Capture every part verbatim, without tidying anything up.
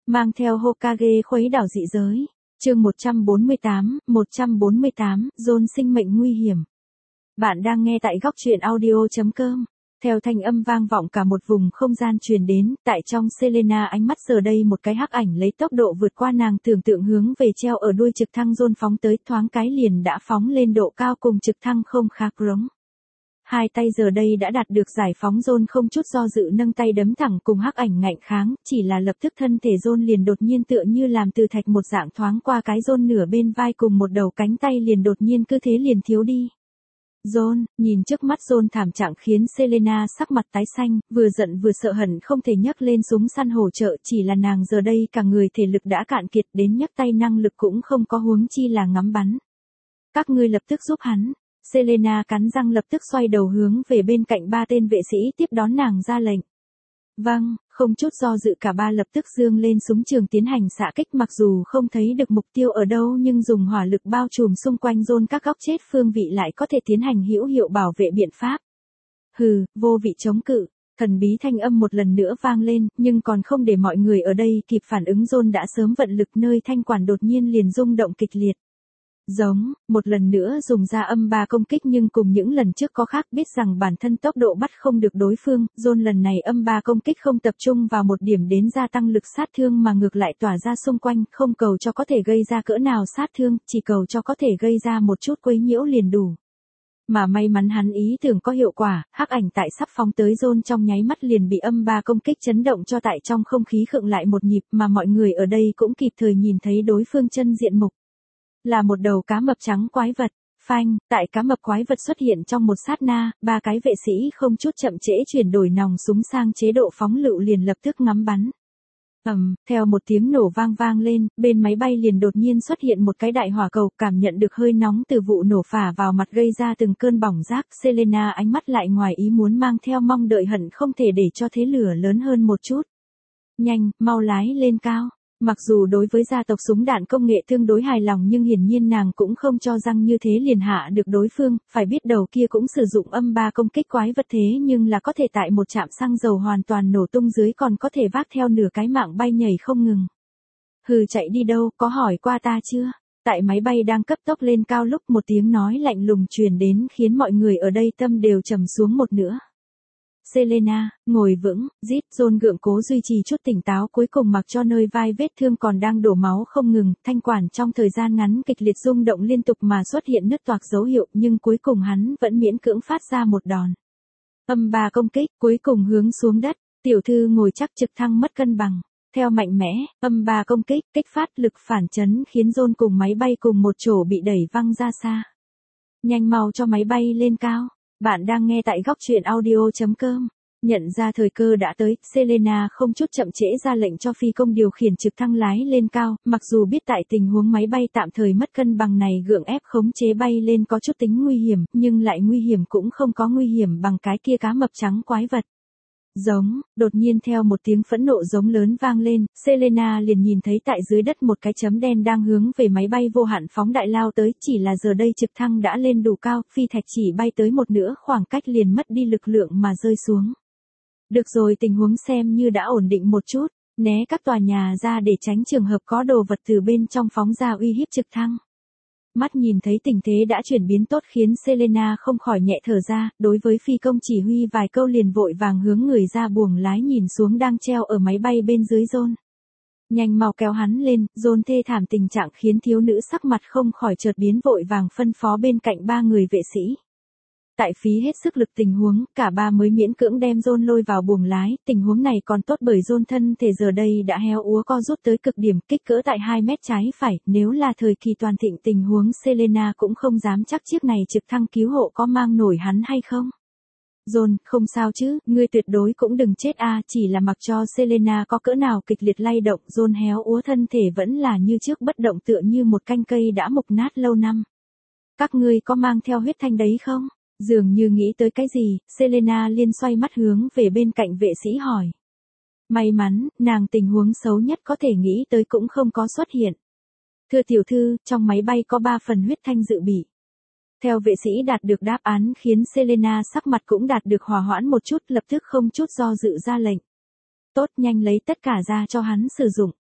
Mang theo Hokage khuấy đảo dị giới. Chương một trăm bốn mươi tám, một trăm bốn mươi tám, John sinh mệnh nguy hiểm. Bạn đang nghe tại góc truyện audio chấm com. Theo thanh âm vang vọng cả một vùng không gian truyền đến, tại trong Selena ánh mắt giờ đây một cái hắc ảnh lấy tốc độ vượt qua nàng tưởng tượng hướng về treo ở đuôi trực thăng John phóng tới, thoáng cái liền đã phóng lên độ cao cùng trực thăng không khác rống. Hai tay giờ đây đã đạt được giải phóng, John không chút do dự nâng tay đấm thẳng cùng hắc ảnh ngạnh kháng, chỉ là lập tức thân thể John liền đột nhiên tựa như làm từ thạch một dạng thoáng qua cái John nửa bên vai cùng một đầu cánh tay liền đột nhiên cứ thế liền thiếu đi. John, nhìn trước mắt John thảm trạng khiến Selena sắc mặt tái xanh, vừa giận vừa sợ hận không thể nhấc lên súng săn hỗ trợ, chỉ là nàng giờ đây cả người thể lực đã cạn kiệt đến nhấc tay năng lực cũng không có, huống chi là ngắm bắn. Các ngươi lập tức giúp hắn. Selena cắn răng lập tức xoay đầu hướng về bên cạnh ba tên vệ sĩ tiếp đón nàng ra lệnh. Vâng, không chút do dự cả ba lập tức giương lên súng trường tiến hành xạ kích, mặc dù không thấy được mục tiêu ở đâu nhưng dùng hỏa lực bao trùm xung quanh John các góc chết phương vị lại có thể tiến hành hữu hiệu bảo vệ biện pháp. Hừ, vô vị chống cự, thần bí thanh âm một lần nữa vang lên, nhưng còn không để mọi người ở đây kịp phản ứng John đã sớm vận lực, nơi thanh quản đột nhiên liền rung động kịch liệt. Giống, một lần nữa dùng ra âm ba công kích nhưng cùng những lần trước có khác, biết rằng bản thân tốc độ bắt không được đối phương, John lần này âm ba công kích không tập trung vào một điểm đến gia tăng lực sát thương mà ngược lại tỏa ra xung quanh, không cầu cho có thể gây ra cỡ nào sát thương, chỉ cầu cho có thể gây ra một chút quấy nhiễu liền đủ. Mà may mắn hắn ý tưởng có hiệu quả, hắc ảnh tại sắp phóng tới John trong nháy mắt liền bị âm ba công kích chấn động cho tại trong không khí khựng lại một nhịp, mà mọi người ở đây cũng kịp thời nhìn thấy đối phương chân diện mục. Là một đầu cá mập trắng quái vật. Phanh, tại cá mập quái vật xuất hiện trong một sát na, ba cái vệ sĩ không chút chậm trễ chuyển đổi nòng súng sang chế độ phóng lựu liền lập tức ngắm bắn. Ầm, um, theo một tiếng nổ vang vang lên, bên máy bay liền đột nhiên xuất hiện một cái đại hỏa cầu, cảm nhận được hơi nóng từ vụ nổ phả vào mặt gây ra từng cơn bỏng rác, Selena ánh mắt lại ngoài ý muốn mang theo mong đợi hận không thể để cho thế lửa lớn hơn một chút. Nhanh, mau lái lên cao. Mặc dù đối với gia tộc súng đạn công nghệ tương đối hài lòng nhưng hiển nhiên nàng cũng không cho rằng như thế liền hạ được đối phương, phải biết đầu kia cũng sử dụng âm ba công kích quái vật thế nhưng là có thể tại một trạm xăng dầu hoàn toàn nổ tung dưới còn có thể vác theo nửa cái mạng bay nhảy không ngừng. Hừ, chạy đi đâu, có hỏi qua ta chưa? Tại máy bay đang cấp tốc lên cao lúc một tiếng nói lạnh lùng truyền đến khiến mọi người ở đây tâm đều trầm xuống một nữa. Selena, ngồi vững, rít, John gượng cố duy trì chút tỉnh táo, cuối cùng mặc cho nơi vai vết thương còn đang đổ máu không ngừng, thanh quản trong thời gian ngắn kịch liệt rung động liên tục mà xuất hiện nứt toạc dấu hiệu, nhưng cuối cùng hắn vẫn miễn cưỡng phát ra một đòn. Âm ba công kích, cuối cùng hướng xuống đất, tiểu thư ngồi chắc trực thăng mất cân bằng. Theo mạnh mẽ, âm ba công kích, kích phát lực phản chấn khiến John cùng máy bay cùng một chỗ bị đẩy văng ra xa. Nhanh mau cho máy bay lên cao. Bạn đang nghe tại góc truyện audio chấm com. Nhận ra thời cơ đã tới, Selena không chút chậm trễ ra lệnh cho phi công điều khiển trực thăng lái lên cao, mặc dù biết tại tình huống máy bay tạm thời mất cân bằng này gượng ép khống chế bay lên có chút tính nguy hiểm, nhưng lại nguy hiểm cũng không có nguy hiểm bằng cái kia cá mập trắng quái vật. Giống, đột nhiên theo một tiếng phẫn nộ giống lớn vang lên, Selena liền nhìn thấy tại dưới đất một cái chấm đen đang hướng về máy bay vô hạn phóng đại lao tới, chỉ là giờ đây trực thăng đã lên đủ cao, phi thạch chỉ bay tới một nửa khoảng cách liền mất đi lực lượng mà rơi xuống. Được rồi, tình huống xem như đã ổn định một chút, né các tòa nhà ra để tránh trường hợp có đồ vật từ bên trong phóng ra uy hiếp trực thăng. Mắt nhìn thấy tình thế đã chuyển biến tốt khiến Selena không khỏi nhẹ thở ra, đối với phi công chỉ huy vài câu liền vội vàng hướng người ra buồng lái nhìn xuống đang treo ở máy bay bên dưới John. Nhanh mau kéo hắn lên, John thê thảm tình trạng khiến thiếu nữ sắc mặt không khỏi chợt biến, vội vàng phân phó bên cạnh ba người vệ sĩ. Tại phí hết sức lực tình huống, cả ba mới miễn cưỡng đem John lôi vào buồng lái, tình huống này còn tốt bởi John thân thể giờ đây đã héo úa co rút tới cực điểm, kích cỡ tại hai mét trái phải, nếu là thời kỳ toàn thịnh tình huống Selena cũng không dám chắc chiếc này trực thăng cứu hộ có mang nổi hắn hay không. John, không sao chứ, ngươi tuyệt đối cũng đừng chết a, chỉ là mặc cho Selena có cỡ nào kịch liệt lay động, John héo úa thân thể vẫn là như trước bất động tựa như một canh cây đã mục nát lâu năm. Các ngươi có mang theo huyết thanh đấy không? Dường như nghĩ tới cái gì, Selena liên xoay mắt hướng về bên cạnh vệ sĩ hỏi. May mắn, nàng tình huống xấu nhất có thể nghĩ tới cũng không có xuất hiện. Thưa tiểu thư, trong máy bay có ba phần huyết thanh dự bị. Theo vệ sĩ đạt được đáp án khiến Selena sắc mặt cũng đạt được hòa hoãn một chút, lập tức không chút do dự ra lệnh. Tốt, nhanh lấy tất cả ra cho hắn sử dụng.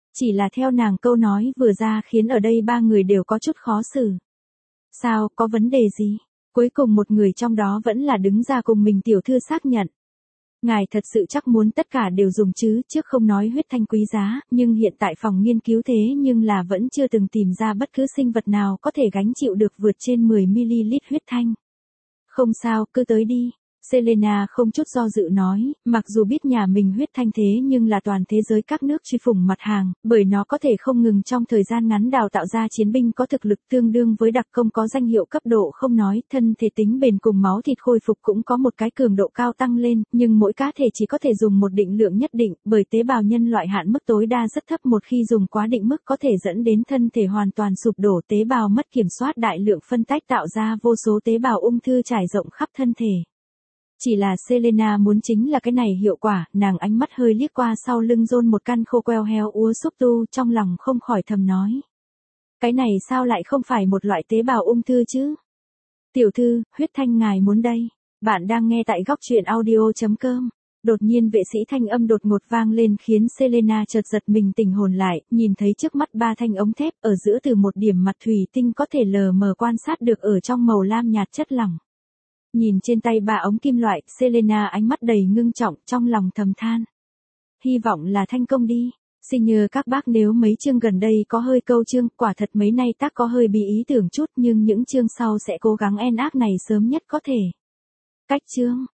Chỉ là theo nàng câu nói vừa ra khiến ở đây ba người đều có chút khó xử. Sao, có vấn đề gì? Cuối cùng một người trong đó vẫn là đứng ra cùng mình tiểu thư xác nhận. Ngài thật sự chắc muốn tất cả đều dùng chứ, trước không nói huyết thanh quý giá, nhưng hiện tại phòng nghiên cứu thế nhưng là vẫn chưa từng tìm ra bất cứ sinh vật nào có thể gánh chịu được vượt trên mười mi-li-lít huyết thanh. Không sao, cứ tới đi. Selena không chút do dự nói, mặc dù biết nhà mình huyết thanh thế nhưng là toàn thế giới các nước truy phủng mặt hàng, bởi nó có thể không ngừng trong thời gian ngắn đào tạo ra chiến binh có thực lực tương đương với đặc công có danh hiệu cấp độ không nói, thân thể tính bền cùng máu thịt khôi phục cũng có một cái cường độ cao tăng lên, nhưng mỗi cá thể chỉ có thể dùng một định lượng nhất định, bởi tế bào nhân loại hạn mức tối đa rất thấp, một khi dùng quá định mức có thể dẫn đến thân thể hoàn toàn sụp đổ, tế bào mất kiểm soát, đại lượng phân tách tạo ra vô số tế bào ung thư trải rộng khắp thân thể. Chỉ là Selena muốn chính là cái này hiệu quả, nàng ánh mắt hơi liếc qua sau lưng John một căn khô queo heo úa xúc tu, trong lòng không khỏi thầm nói. Cái này sao lại không phải một loại tế bào ung thư chứ? Tiểu thư, huyết thanh ngài muốn đây. Bạn đang nghe tại góc truyện audio.com. Đột nhiên vệ sĩ thanh âm đột ngột vang lên khiến Selena chợt giật mình tỉnh hồn lại, nhìn thấy trước mắt ba thanh ống thép ở giữa từ một điểm mặt thủy tinh có thể lờ mờ quan sát được ở trong màu lam nhạt chất lỏng. Nhìn trên tay ba ống kim loại, Selena ánh mắt đầy ngưng trọng, trong lòng thầm than. Hy vọng là thành công đi. Xin nhờ các bác nếu mấy chương gần đây có hơi câu chương, quả thật mấy nay tác có hơi bị ý tưởng chút nhưng những chương sau sẽ cố gắng en áp này sớm nhất có thể. Cách chương.